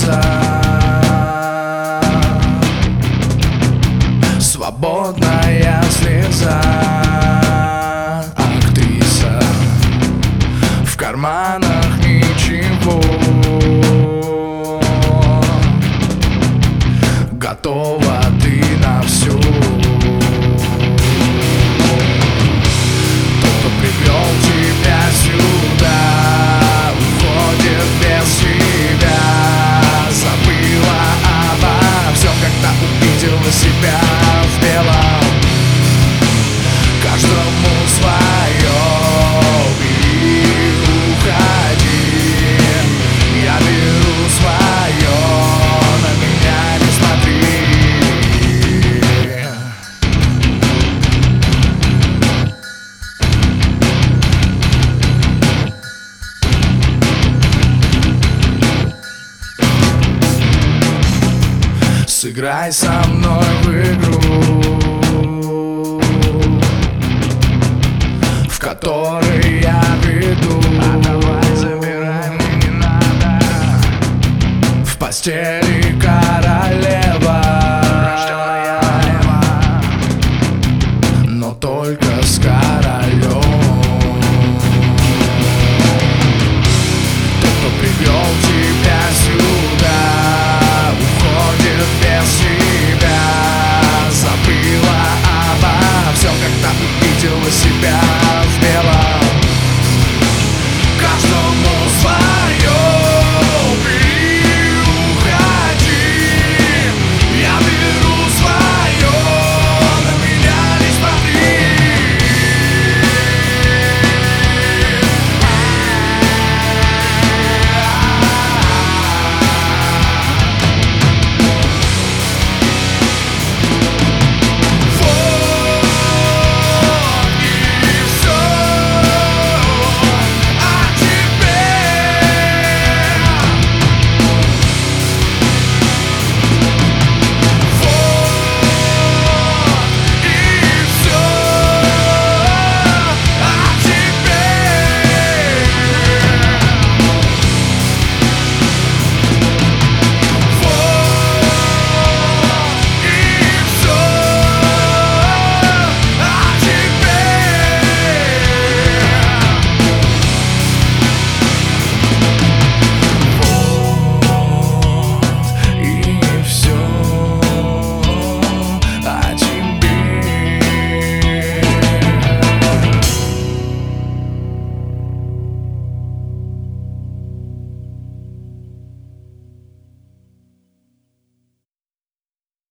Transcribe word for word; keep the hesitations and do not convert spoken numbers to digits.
слеза, свободная слеза, актриса, в карманах ничего, готова ты на все. Тот, кто привел тебя сюда, уходит без тебя. Забыла обо всем, когда увидела себя в белом. Каждому свое, бери, уходи. Я беру свое, на меня не смотри. Сыграй со мной в игру, в которой я веду. А давай забирай, мне не надо в постель.